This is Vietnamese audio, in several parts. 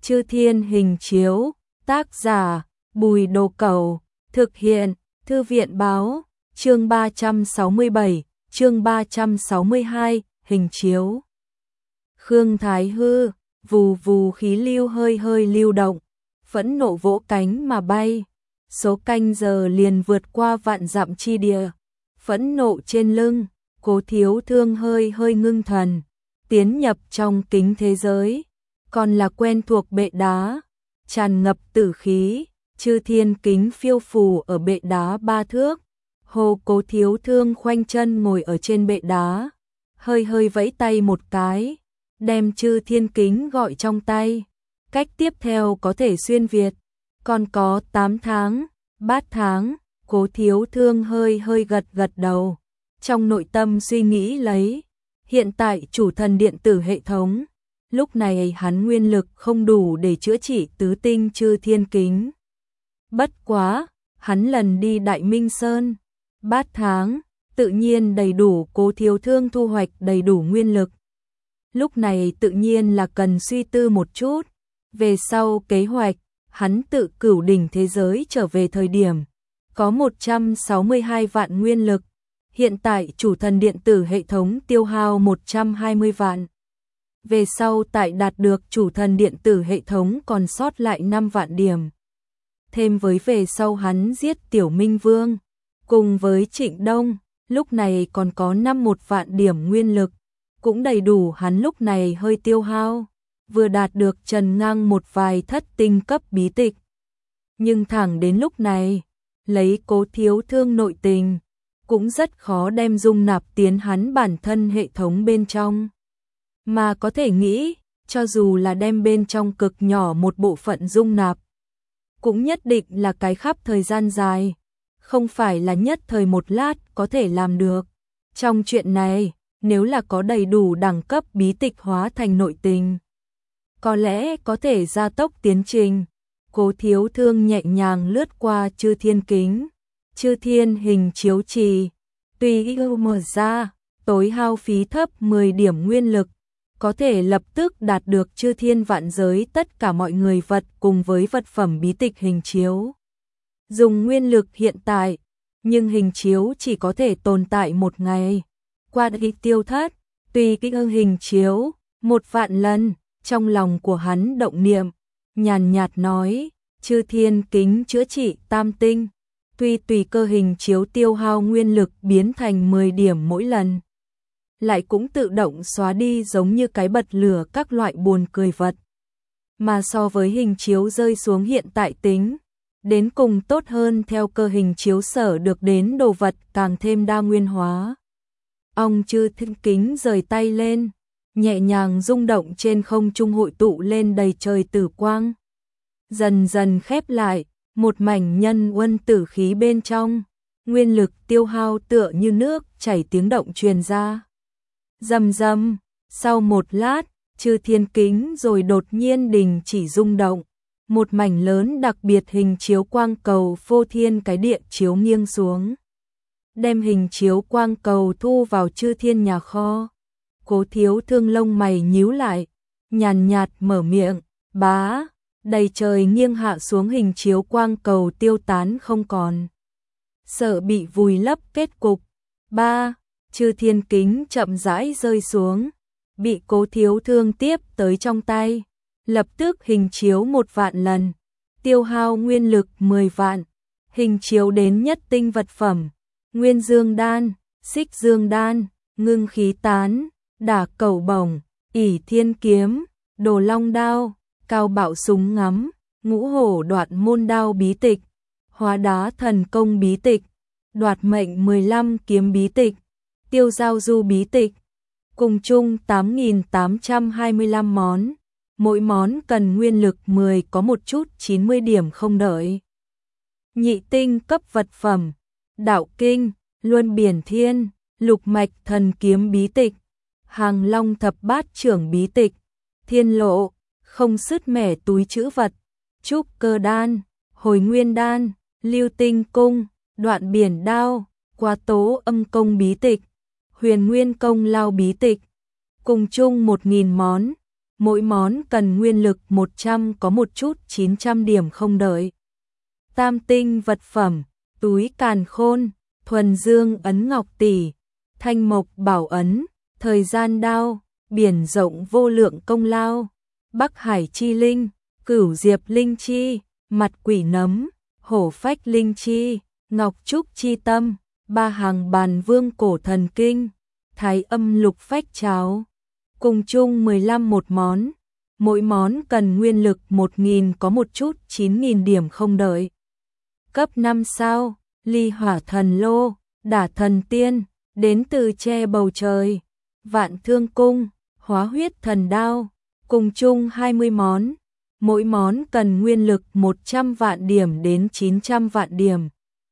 Chư Thiên Hình Chiếu, tác giả Bùi Đồ Cẩu, thực hiện Thư viện Báo, chương 367, chương 362, hình chiếu. Khương Thái Hư, vù vù khí lưu hơi hơi lưu động, phẫn nộ vỗ cánh mà bay, số canh giờ liền vượt qua vạn dặm chi địa, phẫn nộ trên lưng, Cố Thiếu Thương hơi hơi ngưng thần, tiến nhập trong kính thế giới, còn là quen thuộc bệ đá, tràn ngập tử khí, chư thiên kính phiêu phù ở bệ đá 3 thước. Hồ Cố Thiếu Thương khoanh chân ngồi ở trên bệ đá, hơi hơi vẫy tay một cái, đem chư thiên kính gọi trong tay. Cách tiếp theo có thể xuyên Việt, còn có 8 tháng, 3 tháng, Cố Thiếu Thương hơi hơi gật gật đầu. Trong nội tâm suy nghĩ lấy, hiện tại chủ thần điện tử hệ thống, lúc này hắn nguyên lực không đủ để chữa trị tứ tinh chư thiên kính. Bất quá, hắn lần đi Đại Minh Sơn, 3 tháng, tự nhiên đầy đủ, Cố Thiếu Thương thu hoạch đầy đủ nguyên lực. Lúc này tự nhiên là cần suy tư một chút, về sau kế hoạch, hắn tự cửu đỉnh thế giới trở về thời điểm, có 162 vạn nguyên lực, hiện tại chủ thần điện tử hệ thống tiêu hao 120 vạn. Về sau tại đạt được chủ thần điện tử hệ thống còn sót lại 5 vạn điểm. Thêm với về sau hắn giết Tiểu Minh Vương, cùng với Trịnh Đông, lúc này còn có 51 vạn điểm nguyên lực, cũng đầy đủ hắn lúc này hơi tiêu hao, vừa đạt được trần ngang một vài thất tinh cấp bí tịch. Nhưng thẳng đến lúc này, lấy Cố Thiếu Thương nội tình, cũng rất khó đem dung nạp tiến hắn bản thân hệ thống bên trong. Mà có thể nghĩ, cho dù là đem bên trong cực nhỏ một bộ phận dung nạp, cũng nhất định là cái khắp thời gian dài, không phải là nhất thời một lát có thể làm được. Trong chuyện này, nếu là có đầy đủ đẳng cấp bí tịch hóa thành nội tình, có lẽ có thể gia tốc tiến trình. Cố Thiếu Thương nhẹ nhàng lướt qua chư thiên kính, chư thiên hình chiếu trì, tùy ý mở ra, tối hao phí thấp 10 điểm nguyên lực, có thể lập tức đạt được chư thiên vạn giới tất cả mọi người vật cùng với vật phẩm bí tịch hình chiếu. Dùng nguyên lực hiện tại, nhưng hình chiếu chỉ có thể tồn tại một ngày, qua đi tiêu thất, tùy kích hình chiếu, 1 vạn lần. Trong lòng của hắn động niệm, nhàn nhạt nói, chư thiên kính chữa trị tam tinh, tuy tùy cơ hình chiếu tiêu hao nguyên lực biến thành 10 điểm mỗi lần, lại cũng tự động xóa đi giống như cái bật lửa các loại buồn cười vật. Mà so với hình chiếu rơi xuống hiện tại tính, đến cùng tốt hơn theo cơ hình chiếu sở được đến đồ vật càng thêm đa nguyên hóa. Ông chư thiên kính rời tay lên, nhẹ nhàng rung động trên không trung hội tụ lên đầy trời tử quang. Dần dần khép lại, một mảnh nhân uân tử khí bên trong, nguyên lực tiêu hao tựa như nước chảy tiếng động truyền ra. Rầm rầm, sau một lát, chư thiên kính rồi đột nhiên đình chỉ rung động, một mảnh lớn đặc biệt hình chiếu quang cầu phô thiên cái địa chiếu nghiêng xuống. Đem hình chiếu quang cầu thu vào chư thiên nhà kho. Cố Thiếu Thương lông mày nhíu lại, nhàn nhạt mở miệng, bá, đầy trời nghiêng hạ xuống hình chiếu quang cầu tiêu tán không còn. Sợ bị vùi lấp kết cục. 3. Chư thiên kính chậm rãi rơi xuống, bị Cố Thiếu Thương tiếp tới trong tay, lập tức hình chiếu 1 vạn lần, tiêu hao nguyên lực 10 vạn, hình chiếu đến nhất tinh vật phẩm, nguyên dương đan, xích dương đan, ngưng khí tán, đả cẩu bổng, ỷ thiên kiếm, đồ long đao, cao bạo súng ngắm, ngũ hổ đoạt môn đao bí tịch, hóa đá thần công bí tịch, đoạt mệnh 15 kiếm bí tịch, tiêu giao du bí tịch, cùng chung 8.825 món, mỗi món cần nguyên lực 10 có một chút 90 điểm không đợi. Nhị tinh cấp vật phẩm, đạo kinh, luân biển thiên, lục mạch thần kiếm bí tịch, hàng long thập bát trưởng bí tịch, thiên lộ, không sứt mẻ túi trữ vật, trúc cơ đan, hồi nguyên đan, lưu tinh cung, đoạn biển đao, quá tố âm công bí tịch, huyền nguyên công lao bí tịch, cùng chung 1.000 món, mỗi món cần nguyên lực 100 có một chút 900 điểm không đợi. Tam tinh vật phẩm, túi càn khôn, thuần dương ấn ngọc tỷ, thanh mộc bảo ấn, thời gian đao, biển rộng vô lượng công lao, Bắc Hải chi linh, Cửu diệp linh chi, mặt quỷ nấm, hổ phách linh chi, ngọc trúc chi tâm, ba hàng bàn vương cổ thần kinh, thái âm lục phách cháo. Cùng chung 15 một món, mỗi món cần nguyên lực 1000 có một chút 9000 điểm không đợi. Cấp 5 sao, ly hỏa thần lô, đả thần tiên, đến từ che bầu trời, vạn thương cung, hóa huyết thần đao, cùng chung 20 món, mỗi món cần nguyên lực 100 vạn điểm đến 900 vạn điểm.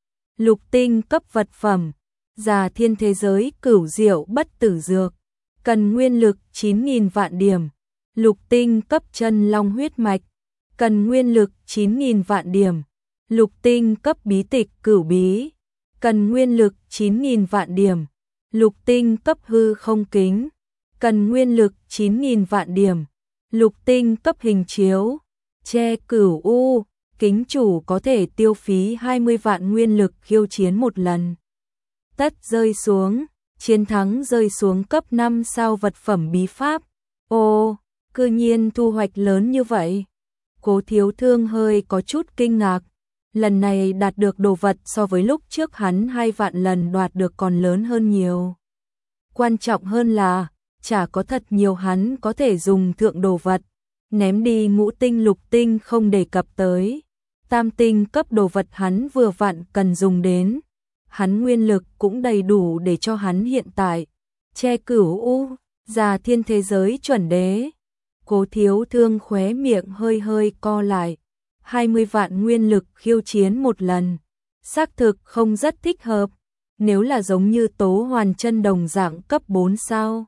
Lục tinh cấp vật phẩm, già thiên thế giới cửu diệu bất tử dược, cần nguyên lực 9000 vạn điểm. Lục tinh cấp chân long huyết mạch, cần nguyên lực 9000 vạn điểm. Lục tinh cấp bí tịch cửu bí, cần nguyên lực 9000 vạn điểm. Lục tinh cấp hư không kính, cần nguyên lực 9000 vạn điểm. Lục tinh cấp hình chiếu, che cửu u, kính chủ có thể tiêu phí 20 vạn nguyên lực khiêu chiến một lần. Tất rơi xuống, chiến thắng rơi xuống cấp 5 sao vật phẩm bí pháp. Ồ, cư nhiên thu hoạch lớn như vậy. Cố Thiếu Thương hơi có chút kinh ngạc. Lần này đạt được đồ vật so với lúc trước hắn 2 vạn lần đoạt được còn lớn hơn nhiều. Quan trọng hơn là, chả có thật nhiều hắn có thể dùng thượng đồ vật. Ném đi ngũ tinh lục tinh không đề cập tới. Tam tinh cấp đồ vật hắn vừa vặn cần dùng đến. Hắn nguyên lực cũng đầy đủ để cho hắn hiện tại. Che cửu u, già thiên thế giới chuẩn đế. Cố Thiếu Thương khóe miệng hơi hơi co lại. 20 vạn nguyên lực khiêu chiến một lần. Xác thực không rất thích hợp. Nếu là giống như Tố Hoàn Chân đồng dạng cấp 4 sao.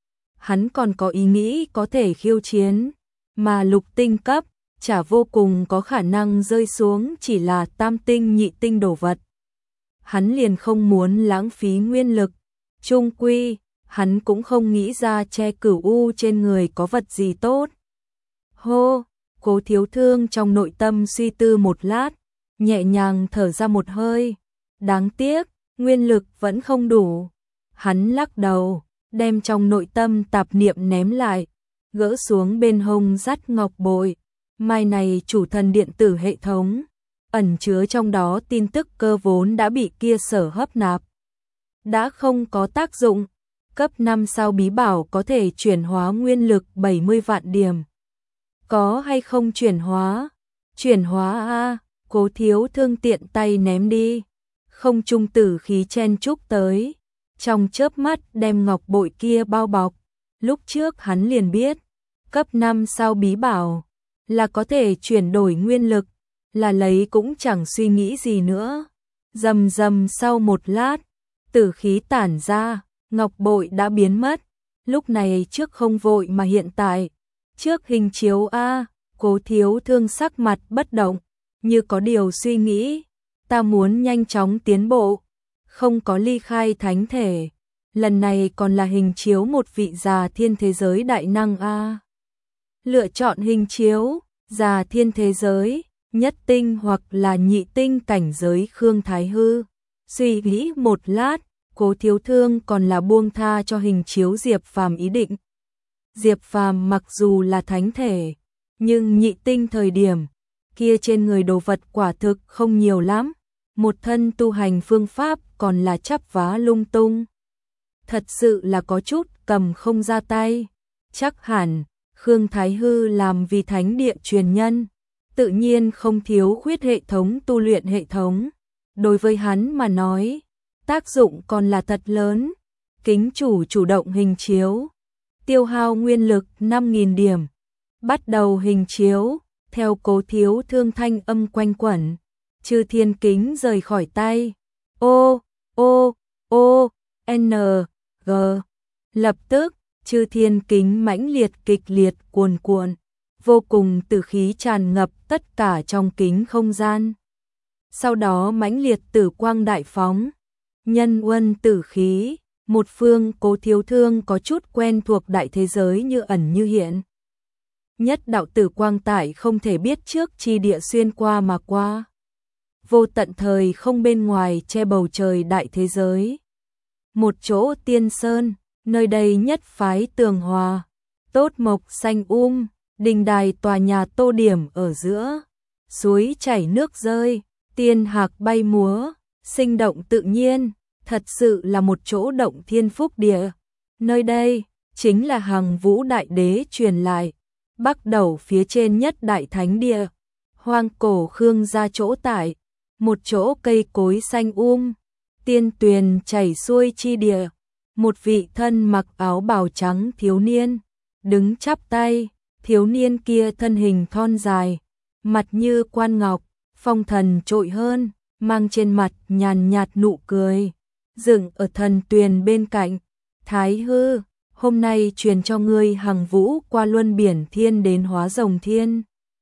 Hắn còn có ý nghĩ có thể khiêu chiến. Mà lục tinh cấp, chả vô cùng có khả năng rơi xuống chỉ là tam tinh nhị tinh đồ vật. Hắn liền không muốn lãng phí nguyên lực. Chung quy, hắn cũng không nghĩ ra che cửu u trên người có vật gì tốt. Hô, Cố Thiếu Thương trong nội tâm suy tư một lát, nhẹ nhàng thở ra một hơi. Đáng tiếc, nguyên lực vẫn không đủ. Hắn lắc đầu, đem trong nội tâm tạp niệm ném lại, gỡ xuống bên hông dắt ngọc bội. Mai này chủ thần điện tử hệ thống, ẩn chứa trong đó tin tức cơ vốn đã bị kia sở hấp nạp. Đã không có tác dụng, cấp 5 sao bí bảo có thể chuyển hóa nguyên lực 70 vạn điểm. Có hay không chuyển hóa? Chuyển hóa a, Cố Thiếu Thương tiện tay ném đi. Không trung tử khí chen chúc tới, trong chớp mắt đem ngọc bội kia bao bọc. Lúc trước hắn liền biết, cấp 5 sao bí bảo là có thể chuyển đổi nguyên lực, là lấy cũng chẳng suy nghĩ gì nữa. Rầm rầm sau một lát, tử khí tản ra, ngọc bội đã biến mất. Lúc này trước không vội mà hiện tại, trước hình chiếu a, Cố Thiếu Thương sắc mặt bất động, như có điều suy nghĩ. Ta muốn nhanh chóng tiến bộ, không có ly khai thánh thể. Lần này còn là hình chiếu một vị già thiên thế giới đại năng a. Lựa chọn hình chiếu, già thiên thế giới, nhất tinh hoặc là nhị tinh cảnh giới Khương Thái Hư. Suy nghĩ một lát, Cố Thiếu Thương còn là buông tha cho hình chiếu Diệp Phàm ý định. Diệp Phàm mặc dù là thánh thể, nhưng nhị tinh thời điểm, kia trên người đồ vật quả thực không nhiều lắm. Một thân tu hành phương pháp còn là chắp vá lung tung. Thật sự là có chút cầm không ra tay. Chắc hẳn, Khương Thái Hư làm vì thánh địa truyền nhân, tự nhiên không thiếu khuyết hệ thống tu luyện hệ thống. Đối với hắn mà nói, tác dụng còn là thật lớn. Kính chủ chủ động hình chiếu, tiêu hao nguyên lực 5000 điểm. Bắt đầu hình chiếu, theo Cố Thiếu Thương thanh âm quanh quẩn. Chư thiên kính rời khỏi tay. Ô, ô, ô, n, g. Lập tức, chư thiên kính mãnh liệt kịch liệt cuồn cuộn, vô cùng tử khí tràn ngập tất cả trong kính không gian. Sau đó mãnh liệt tử quang đại phóng, nhân uân tử khí, một phương Cố Thiếu Thương có chút quen thuộc đại thế giới như ẩn như hiện. nhất đạo tử quang tại không thể biết trước chi địa xuyên qua mà qua. Vô tận thời không bên ngoài che bầu trời đại thế giới. Một chỗ tiên sơn, nơi đây nhất phái tường hòa, tốt mộc xanh đình đài tòa nhà tô điểm ở giữa, suối chảy nước rơi, tiên hạc bay múa, sinh động tự nhiên, thật sự là một chỗ động thiên phúc địa. Nơi đây chính là Hằng Vũ Đại Đế truyền lại, bắc đầu phía trên nhất đại thánh địa, hoang cổ Khương gia chỗ tại, một chỗ cây cối xanh tiên tuyền chảy xuôi chi địa, một vị thân mặc áo bào trắng thiếu niên, đứng chắp tay, thiếu niên kia thân hình thon dài, mặt như quan ngọc, phong thần trội hơn, mang trên mặt nhàn nhạt nụ cười, dựng ở thần tuyền bên cạnh. Thái hư, hôm nay truyền cho ngươi Hằng Vũ qua luân biển thiên đến hóa rồng thiên.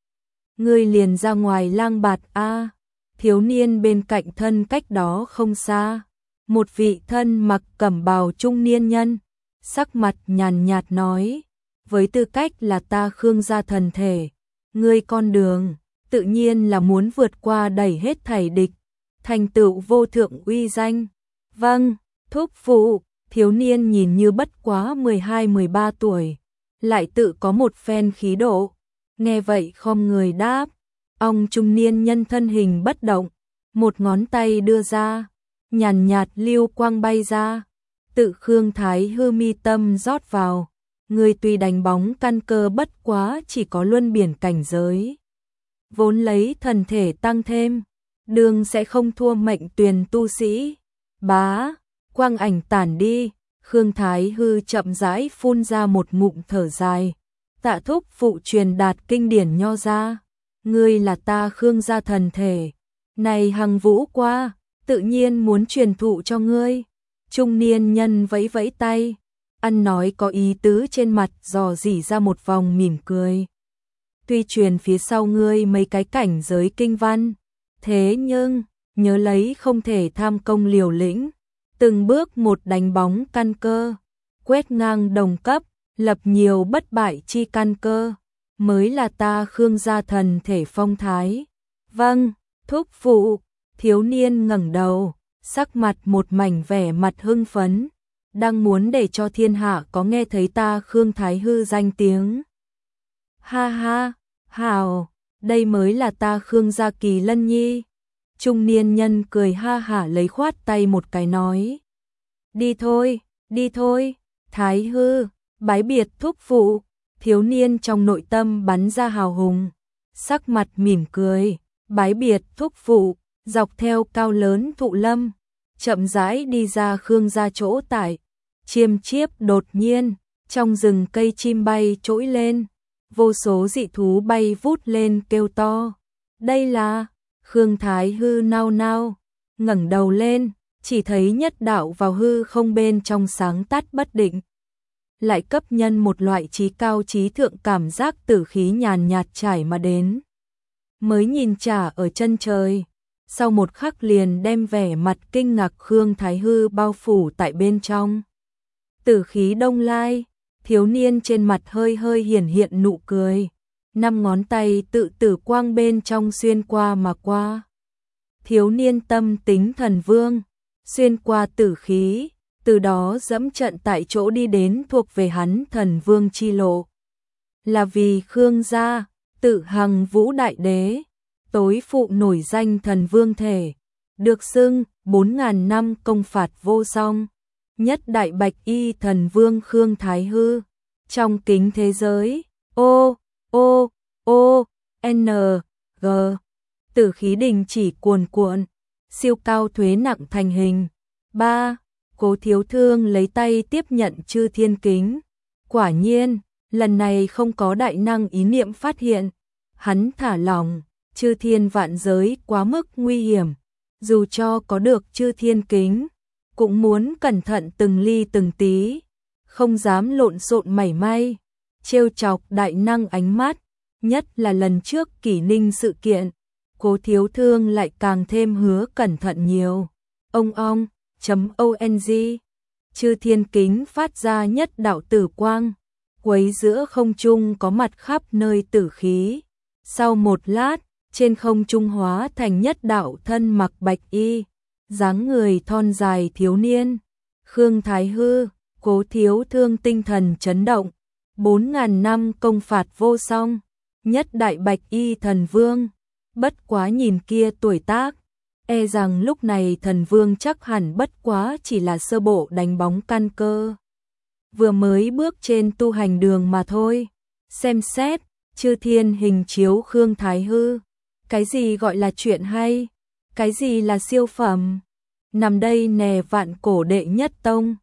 Ngươi liền ra ngoài lang bạt a. Thiếu niên bên cạnh thân cách đó không xa, một vị thân mặc cẩm bào trung niên nhân, sắc mặt nhàn nhạt nói, với tư cách là ta Khương gia thần thể, ngươi con đường, tự nhiên là muốn vượt qua đẩy hết thảy địch, thành tựu vô thượng uy danh. Vâng, thúc phụ. Thiếu niên nhìn như bất quá 12-13 tuổi, lại tự có một phen khí độ, nghe vậy khom người đáp. Ông trung niên nhân thân hình bất động, một ngón tay đưa ra, nhàn nhạt lưu quang bay ra, tự Khương Thái hư mi tâm rót vào, người tuy đánh bóng căn cơ bất quá chỉ có luân biển cảnh giới, vốn lấy thần thể tăng thêm, đường sẽ không thua mệnh tuyền tu sĩ. Bá, quang ảnh tản đi, Khương Thái hư chậm rãi phun ra một ngụm thở dài, tạ thúc phụ truyền đạt kinh điển nho ra. Ngươi là ta Khương gia thần thể, này Hằng Vũ qua, tự nhiên muốn truyền thụ cho ngươi. Trung niên nhân vẫy vẫy tay, ăn nói có ý tứ trên mặt dò dỉ ra một vòng mỉm cười. Tuy truyền phía sau ngươi mấy cái cảnh giới kinh văn, thế nhưng, nhớ lấy không thể tham công liều lĩnh, từng bước một đánh bóng căn cơ, quét ngang đồng cấp, lập nhiều bất bại chi căn cơ, mới là ta Khương gia thần thể phong thái. Vâng, thúc phụ. Thiếu niên ngẩng đầu, sắc mặt một mảnh vẻ mặt hưng phấn, đang muốn để cho thiên hạ có nghe thấy ta Khương Thái hư danh tiếng. Ha ha, hào, đây mới là ta Khương gia Kỳ Lân Nhi. Trung niên nhân cười ha hả lấy khoát tay một cái nói. Đi thôi, Thái hư, bái biệt thúc phụ. Thiếu niên trong nội tâm bắn ra hào hùng, sắc mặt mỉm cười, bái biệt thúc phụ, dọc theo cao lớn thụ lâm, chậm rãi đi ra Khương gia chỗ tại. Chiêm chiếp đột nhiên, trong rừng cây chim bay trỗi lên, vô số dị thú bay vút lên kêu to. Đây là Khương Thái hư nao nao, ngẩng đầu lên, chỉ thấy nhất đạo vào hư không bên trong sáng tắt bất định. Lại cấp nhân một loại trí cao trí thượng cảm giác tử khí nhàn nhạt trải mà đến. Mới nhìn trả ở chân trời, sau một khắc liền đem vẻ mặt kinh ngạc Khương Thái hư bao phủ tại bên trong. Tử khí đông lai, thiếu niên trên mặt hơi hơi hiển hiện nụ cười, 5 ngón tay tự tử quang bên trong xuyên qua mà qua. Thiếu niên tâm tính thần vương, xuyên qua tử khí, từ đó dẫm trận tại chỗ đi đến thuộc về hắn thần vương chi lộ. Là vì Khương gia, tự Hằng Vũ Đại Đế, tối phụ nổi danh thần vương thể, được xưng 4.000 năm công phạt vô song, nhất đại bạch y thần vương Khương Thái hư. Trong kính thế giới, G, tử khí đình chỉ cuồn cuộn, siêu cao thuế nặng thành hình. 3. Cố Thiếu Thương lấy tay tiếp nhận chư thiên kính. Quả nhiên, lần này không có đại năng ý niệm phát hiện. Hắn thả lỏng, chư thiên vạn giới quá mức nguy hiểm. Dù cho có được chư thiên kính, cũng muốn cẩn thận từng ly từng tí, không dám lộn xộn mảy may, trêu chọc đại năng ánh mắt, nhất là lần trước Kỷ Ninh sự kiện, Cố Thiếu Thương lại càng thêm hứa cẩn thận nhiều. ONG, chư thiên kính phát ra nhất đạo tử quang, quấy giữa không trung có mặt khắp nơi tử khí. Sau một lát, trên không trung hóa thành nhất đạo thân mặc bạch y, dáng người thon dài thiếu niên. Khương Thái Hư, Cố thiếu thương tinh thần chấn động, 4.000 năm công phạt vô song, nhất đại bạch y thần vương. Bất quá nhìn kia tuổi tác, e rằng lúc này thần vương chắc hẳn bất quá chỉ là sơ bộ đánh bóng căn cơ, vừa mới bước trên tu hành đường mà thôi. Xem xét, chư thiên hình chiếu Khương Thái Hư, cái gì gọi là chuyện hay, cái gì là siêu phẩm. Nằm đây nè vạn cổ đệ nhất tông,